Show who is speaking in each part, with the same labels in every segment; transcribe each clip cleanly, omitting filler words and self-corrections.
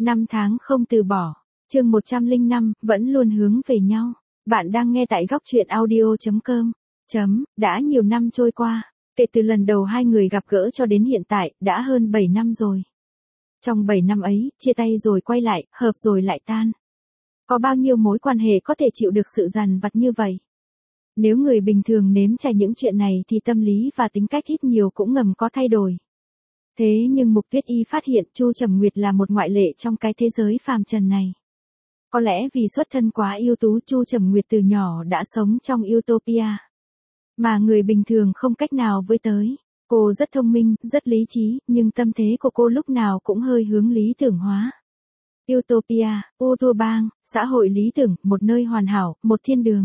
Speaker 1: Năm tháng không từ bỏ. Chương 105, vẫn luôn hướng về nhau. Bạn đang nghe tại góc truyện audio.com. Đã nhiều năm trôi qua, kể từ lần đầu hai người gặp gỡ cho đến hiện tại, đã hơn 7 năm rồi. Trong 7 năm ấy, chia tay rồi quay lại, hợp rồi lại tan. Có bao nhiêu mối quan hệ có thể chịu được sự dằn vặt như vậy? Nếu người bình thường nếm trải những chuyện này thì tâm lý và tính cách ít nhiều cũng ngầm có thay đổi. Thế nhưng Mục Tuyết Y phát hiện Chu Trầm Nguyệt là một ngoại lệ trong cái thế giới phàm trần này. Có lẽ vì xuất thân quá ưu tú, Chu Trầm Nguyệt từ nhỏ đã sống trong utopia mà người bình thường không cách nào với tới. Cô rất thông minh, rất lý trí, nhưng tâm thế của cô lúc nào cũng hơi hướng lý tưởng hóa. Utopia, Uto bang, xã hội lý tưởng, một nơi hoàn hảo, một thiên đường.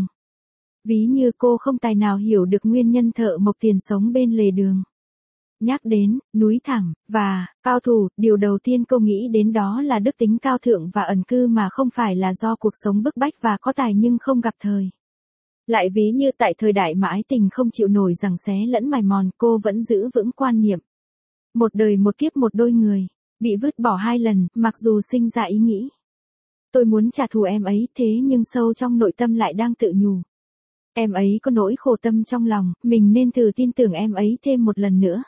Speaker 1: Ví như cô không tài nào hiểu được nguyên nhân thợ mộc tiền sống bên lề đường. Nhắc đến núi thẳng và cao thủ, điều đầu tiên cô nghĩ đến đó là đức tính cao thượng và ẩn cư, mà không phải là do cuộc sống bức bách và có tài nhưng không gặp thời. Lại ví như tại thời đại mà ái tình không chịu nổi giằng xé lẫn mài mòn, cô vẫn giữ vững quan niệm một đời một kiếp một đôi người, bị vứt bỏ 2 lần, mặc dù sinh ra ý nghĩ tôi muốn trả thù em ấy, thế nhưng sâu trong nội tâm lại đang tự nhủ em ấy có nỗi khổ tâm trong lòng, mình nên thử tin tưởng em ấy thêm một lần nữa.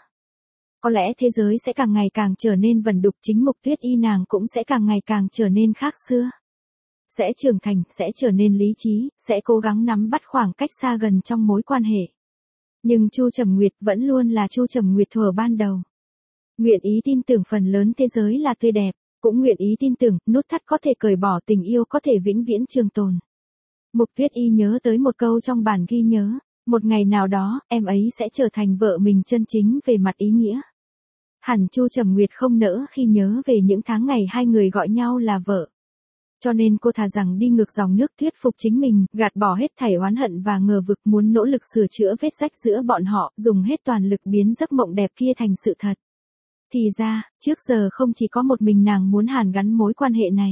Speaker 1: Có lẽ thế giới sẽ càng ngày càng trở nên vẩn đục, chính Mục Tuyết Y nàng cũng sẽ càng ngày càng trở nên khác xưa. Sẽ trưởng thành, sẽ trở nên lý trí, sẽ cố gắng nắm bắt khoảng cách xa gần trong mối quan hệ. Nhưng Chu Trầm Nguyệt vẫn luôn là Chu Trầm Nguyệt thuở ban đầu. Nguyện ý tin tưởng phần lớn thế giới là tươi đẹp, cũng nguyện ý tin tưởng nút thắt có thể cởi bỏ, tình yêu có thể vĩnh viễn trường tồn. Mục Tuyết Y nhớ tới một câu trong bản ghi nhớ, một ngày nào đó, em ấy sẽ trở thành vợ mình chân chính về mặt ý nghĩa. Hẳn Chu Trầm Nguyệt không nỡ khi nhớ về những tháng ngày hai người gọi nhau là vợ. Cho nên cô thà rằng đi ngược dòng nước thuyết phục chính mình, gạt bỏ hết thảy oán hận và ngờ vực, muốn nỗ lực sửa chữa vết rách giữa bọn họ, dùng hết toàn lực biến giấc mộng đẹp kia thành sự thật. Thì ra, trước giờ không chỉ có một mình nàng muốn hàn gắn mối quan hệ này.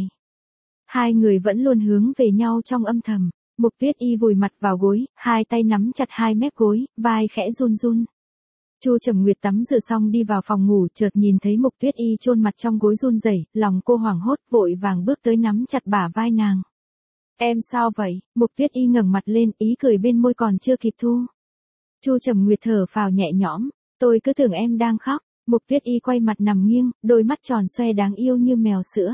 Speaker 1: Hai người vẫn luôn hướng về nhau trong âm thầm. Mục Tuyết Y vùi mặt vào gối, hai tay nắm chặt hai mép gối, vai khẽ run run. Chu Trầm Nguyệt tắm rửa xong đi vào phòng ngủ, chợt nhìn thấy Mục Tuyết Y chôn mặt trong gối run rẩy, lòng cô hoảng hốt, vội vàng bước tới nắm chặt bả vai nàng. Em sao vậy? Mục Tuyết Y ngẩng mặt lên, ý cười bên môi còn chưa kịp thu. Chu Trầm Nguyệt thở phào nhẹ nhõm, tôi cứ tưởng em đang khóc. Mục Tuyết Y quay mặt nằm nghiêng, đôi mắt tròn xoe đáng yêu như mèo sữa.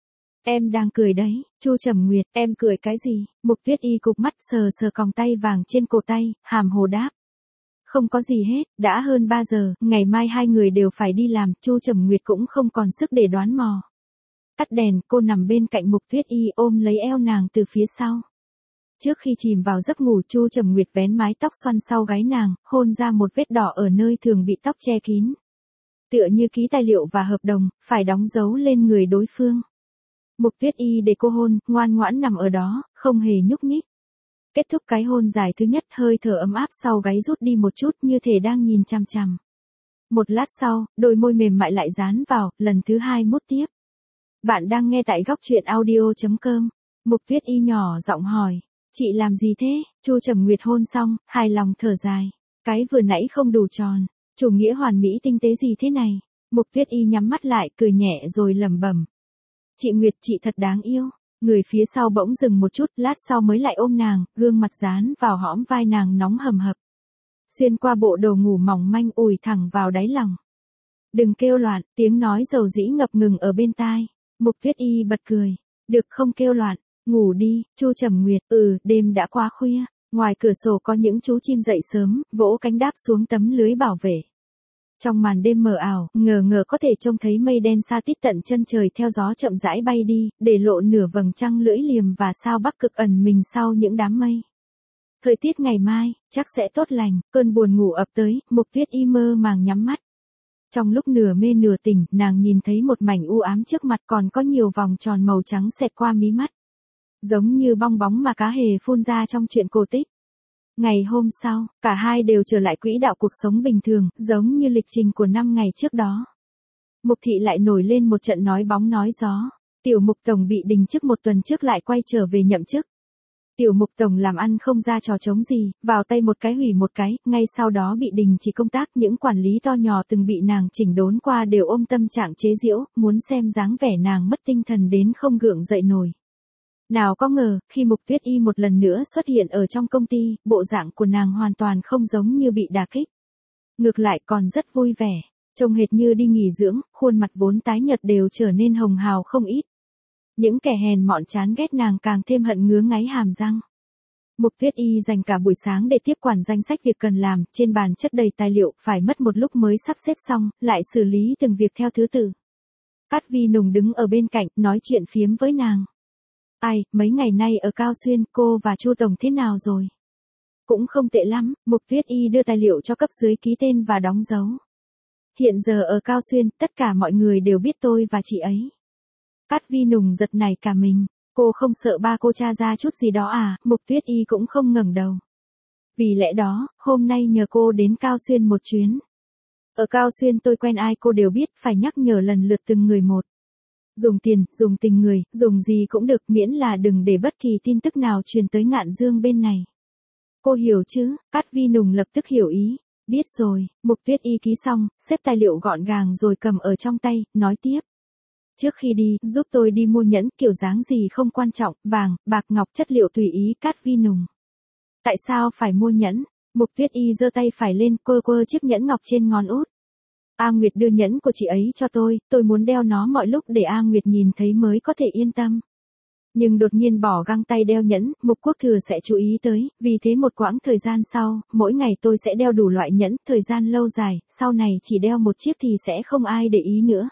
Speaker 1: Em đang cười đấy. Chu Trầm Nguyệt, em cười cái gì? Mục Tuyết Y cụp mắt sờ sờ còng tay vàng trên cổ tay, hàm hồ đáp. Không có gì hết, đã hơn 3 giờ, ngày mai hai người đều phải đi làm, Chu Trầm Nguyệt cũng không còn sức để đoán mò. Tắt đèn, cô nằm bên cạnh Mục Tuyết Y ôm lấy eo nàng từ phía sau. Trước khi chìm vào giấc ngủ, Chu Trầm Nguyệt vén mái tóc xoăn sau gáy nàng, hôn ra một vết đỏ ở nơi thường bị tóc che kín. Tựa như ký tài liệu và hợp đồng, phải đóng dấu lên người đối phương. Mục Tuyết Y để cô hôn, ngoan ngoãn nằm ở đó, không hề nhúc nhích. Kết thúc cái hôn dài thứ nhất, hơi thở ấm áp sau gáy rút đi một chút, như thể đang nhìn chằm chằm. Một lát sau, đôi môi mềm mại lại dán vào, lần thứ 2 mút tiếp. Bạn đang nghe tại góc truyện audio.com. Mục Tuyết Y nhỏ giọng hỏi, chị làm gì thế? Chu Trầm Nguyệt hôn xong, hài lòng thở dài. Cái vừa nãy không đủ tròn, chủ nghĩa hoàn mỹ tinh tế gì thế này? Mục Tuyết Y nhắm mắt lại, cười nhẹ rồi lẩm bẩm. Chị Nguyệt, chị thật đáng yêu. Người phía sau bỗng dừng một chút, lát sau mới lại ôm nàng, gương mặt dán vào hõm vai nàng nóng hầm hập. Xuyên qua bộ đồ ngủ mỏng manh ùi thẳng vào đáy lòng. Đừng kêu loạn, tiếng nói dầu dĩ ngập ngừng ở bên tai. Mục Tuyết Y bật cười. Được không kêu loạn, ngủ đi. Chu Trầm Nguyệt, đêm đã quá khuya. Ngoài cửa sổ có những chú chim dậy sớm, vỗ cánh đáp xuống tấm lưới bảo vệ. Trong màn đêm mờ ảo, ngờ ngờ có thể trông thấy mây đen xa tít tận chân trời theo gió chậm rãi bay đi, để lộ nửa vầng trăng lưỡi liềm và sao Bắc Cực ẩn mình sau những đám mây. Thời tiết ngày mai, chắc sẽ tốt lành, cơn buồn ngủ ập tới, Mục Tuyết Y mơ màng nhắm mắt. Trong lúc nửa mê nửa tỉnh, nàng nhìn thấy một mảnh u ám trước mặt, còn có nhiều vòng tròn màu trắng xẹt qua mí mắt. Giống như bong bóng mà cá hề phun ra trong truyện cổ tích. Ngày hôm sau, cả hai đều trở lại quỹ đạo cuộc sống bình thường, giống như lịch trình của 5 ngày trước đó. Mục thị lại nổi lên một trận nói bóng nói gió. Tiểu Mục tổng bị đình chức 1 tuần trước lại quay trở về nhậm chức. Tiểu Mục tổng làm ăn không ra trò trống gì, vào tay một cái hủy một cái, ngay sau đó bị đình chỉ công tác, những quản lý to nhỏ từng bị nàng chỉnh đốn qua đều ôm tâm trạng chế giễu, muốn xem dáng vẻ nàng mất tinh thần đến không gượng dậy nổi. Nào có ngờ, khi Mục Tuyết Y một lần nữa xuất hiện ở trong công ty, bộ dạng của nàng hoàn toàn không giống như bị đả kích. Ngược lại còn rất vui vẻ, trông hệt như đi nghỉ dưỡng, khuôn mặt vốn tái nhợt đều trở nên hồng hào không ít. Những kẻ hèn mọn chán ghét nàng càng thêm hận ngứa ngáy hàm răng. Mục Tuyết Y dành cả buổi sáng để tiếp quản danh sách việc cần làm, trên bàn chất đầy tài liệu, phải mất một lúc mới sắp xếp xong, lại xử lý từng việc theo thứ tự. Cát Vi Nùng đứng ở bên cạnh, nói chuyện phiếm với nàng. Ai, mấy ngày nay ở Cao Xuyên, cô và Chu tổng thế nào rồi? Cũng không tệ lắm, Mục Tuyết Y đưa tài liệu cho cấp dưới ký tên và đóng dấu. Hiện giờ ở Cao Xuyên, tất cả mọi người đều biết tôi và chị ấy. Cát Vi Nùng giật nảy cả mình, cô không sợ ba cô tra ra chút gì đó à? Mục Tuyết Y cũng không ngẩng đầu. Vì lẽ đó, hôm nay nhờ cô đến Cao Xuyên một chuyến. Ở Cao Xuyên tôi quen ai cô đều biết, phải nhắc nhở lần lượt từng người một. Dùng tiền, dùng tình người, dùng gì cũng được, miễn là đừng để bất kỳ tin tức nào truyền tới Ngạn Dương bên này. Cô hiểu chứ? Cát Vi Nùng lập tức hiểu ý. Biết rồi. Mục Tuyết Y ký xong, xếp tài liệu gọn gàng rồi cầm ở trong tay, nói tiếp. Trước khi đi, giúp tôi đi mua nhẫn, kiểu dáng gì không quan trọng, vàng, bạc ngọc chất liệu tùy ý. Cát Vi Nùng. Tại sao phải mua nhẫn? Mục Tuyết Y giơ tay phải lên, quơ quơ chiếc nhẫn ngọc trên ngón út. A Nguyệt đưa nhẫn của chị ấy cho tôi muốn đeo nó mọi lúc để A Nguyệt nhìn thấy mới có thể yên tâm. Nhưng đột nhiên bỏ găng tay đeo nhẫn, Mục Quốc Thừa sẽ chú ý tới, vì thế một quãng thời gian sau, mỗi ngày tôi sẽ đeo đủ loại nhẫn, thời gian lâu dài, sau này chỉ đeo một chiếc thì sẽ không ai để ý nữa.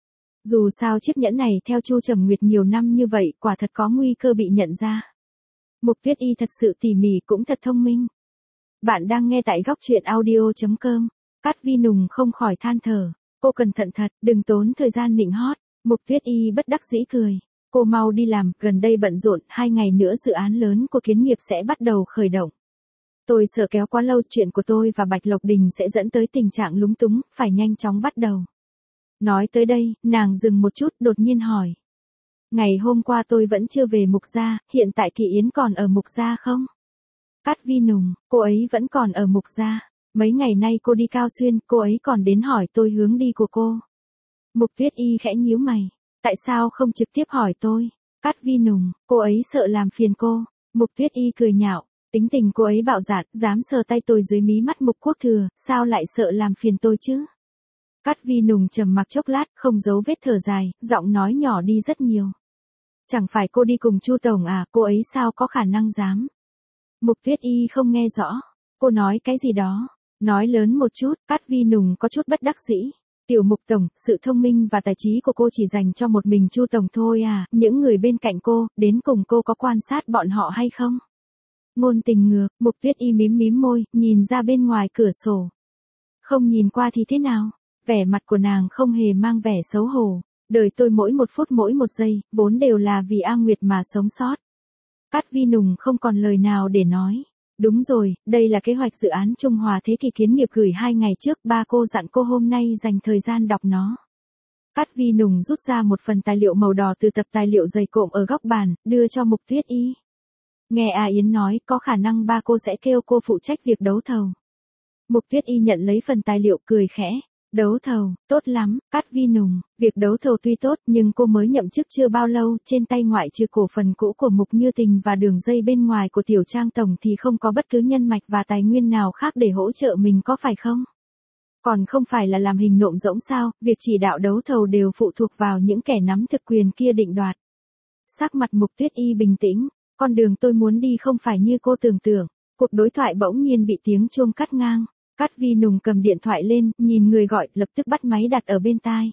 Speaker 1: Dù sao chiếc nhẫn này theo Chu Trầm Nguyệt nhiều năm như vậy, quả thật có nguy cơ bị nhận ra. Mục Tuyết Y thật sự tỉ mỉ cũng thật thông minh. Bạn đang nghe tại góc truyện audio.com. Cát Vi Nùng không khỏi than thở. Cô cẩn thận thật, đừng tốn thời gian nịnh hót. Mục Tuyết Y bất đắc dĩ cười. Cô mau đi làm, gần đây bận rộn, 2 ngày nữa dự án lớn của Kiến Nghiệp sẽ bắt đầu khởi động. Tôi sợ kéo quá lâu, chuyện của tôi và Bạch Lộc Đình sẽ dẫn tới tình trạng lúng túng, phải nhanh chóng bắt đầu. Nói tới đây, nàng dừng một chút, đột nhiên hỏi. Ngày hôm qua tôi vẫn chưa về Mục Gia, hiện tại Kỳ Yến còn ở Mục Gia không? Cát Vi Nùng, cô ấy vẫn còn ở Mục Gia. Mấy ngày nay cô đi Cao Xuyên, cô ấy còn đến hỏi tôi hướng đi của cô. Mục Tuyết Y khẽ nhíu mày. Tại sao không trực tiếp hỏi tôi? Cát Vi Nùng, cô ấy sợ làm phiền cô. Mục Tuyết Y cười nhạo. Tính tình cô ấy bạo dạn, dám sờ tay tôi dưới mí mắt Mục Quốc Thừa, sao lại sợ làm phiền tôi chứ? Cát Vi Nùng trầm mặc chốc lát, không giấu vết thở dài, giọng nói nhỏ đi rất nhiều. Chẳng phải cô đi cùng Chu tổng à, cô ấy sao có khả năng dám? Mục Tuyết Y không nghe rõ. Cô nói cái gì đó? Nói lớn một chút, Cát Vi Nùng có chút bất đắc dĩ. Tiểu Mục tổng, sự thông minh và tài trí của cô chỉ dành cho một mình Chu tổng thôi à, những người bên cạnh cô, đến cùng cô có quan sát bọn họ hay không? Ngôn tình ngược, Mục Tuyết Y mím mím môi, nhìn ra bên ngoài cửa sổ. Không nhìn qua thì thế nào? Vẻ mặt của nàng không hề mang vẻ xấu hổ. Đời tôi mỗi một phút mỗi một giây, vốn đều là vì A Nguyệt mà sống sót. Cát Vi Nùng không còn lời nào để nói. Đúng rồi, đây là kế hoạch dự án Trung Hòa Thế Kỷ Kiến Nghiệp gửi 2 ngày trước, ba cô dặn cô hôm nay dành thời gian đọc nó. Cát Vi Nùng rút ra một phần tài liệu màu đỏ từ tập tài liệu dày cộm ở góc bàn, đưa cho Mục Tuyết Y. Nghe A Yến nói, có khả năng ba cô sẽ kêu cô phụ trách việc đấu thầu. Mục Tuyết Y nhận lấy phần tài liệu, cười khẽ. Đấu thầu, tốt lắm, Cát Vi Nùng, việc đấu thầu tuy tốt nhưng cô mới nhậm chức chưa bao lâu, trên tay ngoại trừ cổ phần cũ của Mục Như Tình và đường dây bên ngoài của Tiểu Trang tổng thì không có bất cứ nhân mạch và tài nguyên nào khác để hỗ trợ mình, có phải không? Còn không phải là làm hình nộm rỗng sao, việc chỉ đạo đấu thầu đều phụ thuộc vào những kẻ nắm thực quyền kia định đoạt. Sắc mặt Mục Tuyết Y bình tĩnh, con đường tôi muốn đi không phải như cô tưởng tượng. Cuộc đối thoại bỗng nhiên bị tiếng chuông cắt ngang. Cát Vi Nùng cầm điện thoại lên, nhìn người gọi, lập tức bắt máy đặt ở bên tai.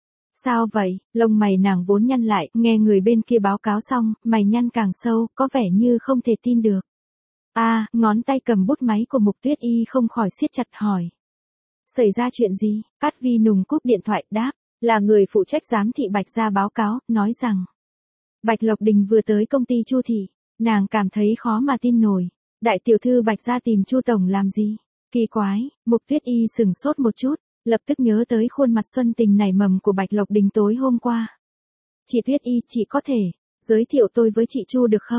Speaker 1: Sao vậy? Lông mày nàng vốn nhăn lại, nghe người bên kia báo cáo xong, mày nhăn càng sâu, có vẻ như không thể tin được. Ngón tay cầm bút máy của Mục Tuyết Y không khỏi siết chặt, hỏi. Xảy ra chuyện gì? Cát Vi Nùng cúp điện thoại, đáp, là người phụ trách giám thị Bạch Gia báo cáo, nói rằng Bạch Lộc Đình vừa tới công ty Chu thị. Nàng cảm thấy khó mà tin nổi. Đại tiểu thư Bạch Gia tìm Chu tổng làm gì? Kỳ quái. Mục Tuyết Y sừng sốt một chút, lập tức nhớ tới khuôn mặt xuân tình nảy mầm của Bạch Lộc Đình tối hôm qua. Chị Tuyết Y, chị có thể giới thiệu tôi với chị Chu được không?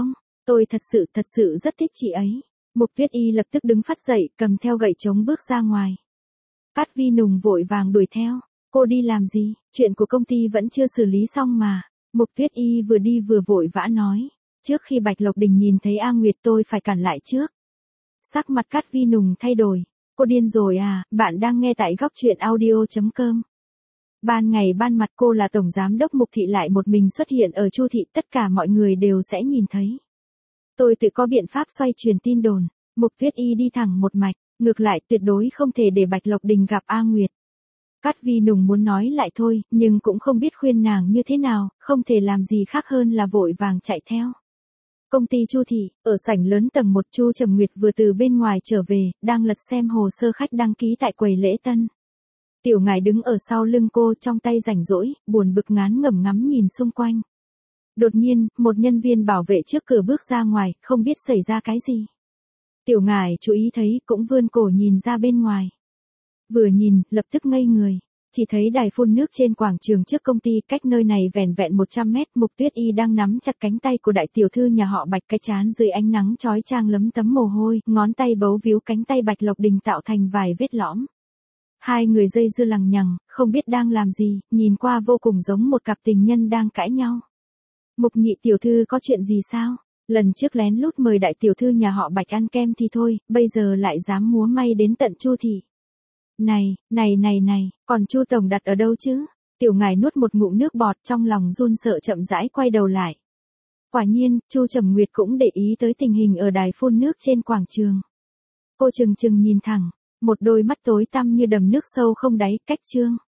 Speaker 1: Tôi thật sự rất thích chị ấy. Mục Tuyết Y lập tức đứng phát dậy, cầm theo gậy trống bước ra ngoài. Cát Vi Nùng vội vàng đuổi theo. Cô đi làm gì? Chuyện của công ty vẫn chưa xử lý xong mà. Mục Tuyết Y vừa đi vừa vội vã nói. Trước khi Bạch Lộc Đình nhìn thấy A Nguyệt tôi phải cản lại trước. Sắc mặt Cát Vi Nùng thay đổi. Cô điên rồi à? Bạn đang nghe tại góc truyện audio.com. Ban ngày ban mặt cô là tổng giám đốc Mục thị lại một mình xuất hiện ở Chu thị, tất cả mọi người đều sẽ nhìn thấy. Tôi tự có biện pháp xoay truyền tin đồn. Mục Tuyết Y đi thẳng một mạch, ngược lại tuyệt đối không thể để Bạch Lộc Đình gặp A Nguyệt. Cát Vi Nùng muốn nói lại thôi, nhưng cũng không biết khuyên nàng như thế nào, không thể làm gì khác hơn là vội vàng chạy theo. Công ty Chu thị, ở sảnh lớn tầng 1, Chu Trầm Nguyệt vừa từ bên ngoài trở về, đang lật xem hồ sơ khách đăng ký tại quầy lễ tân. Tiểu Ngải đứng ở sau lưng cô, trong tay rảnh rỗi, buồn bực ngán ngẩm ngắm nhìn xung quanh. Đột nhiên, một nhân viên bảo vệ trước cửa bước ra ngoài, không biết xảy ra cái gì. Tiểu Ngải chú ý thấy, cũng vươn cổ nhìn ra bên ngoài. Vừa nhìn, lập tức ngây người. Chỉ thấy đài phun nước trên quảng trường trước công ty, cách nơi này vẻn vẹn 100 mét. Mục Tuyết Y đang nắm chặt cánh tay của đại tiểu thư nhà họ Bạch, cái trán dưới ánh nắng chói chang lấm tấm mồ hôi, ngón tay bấu víu cánh tay Bạch Lộc Đình tạo thành vài vết lõm. Hai người dây dưa lằng nhằng, không biết đang làm gì, nhìn qua vô cùng giống một cặp tình nhân đang cãi nhau. Mục nhị tiểu thư có chuyện gì sao? Lần trước lén lút mời đại tiểu thư nhà họ Bạch ăn kem thì thôi, bây giờ lại dám múa may đến tận Chu thị. Này, còn Chu tổng đặt ở đâu chứ? Tiểu Ngải nuốt một ngụm nước bọt, trong lòng run sợ chậm rãi quay đầu lại. Quả nhiên, Chu Trầm Nguyệt cũng để ý tới tình hình ở đài phun nước trên quảng trường. Cô chừng nhìn thẳng, một đôi mắt tối tăm như đầm nước sâu không đáy, cách trương.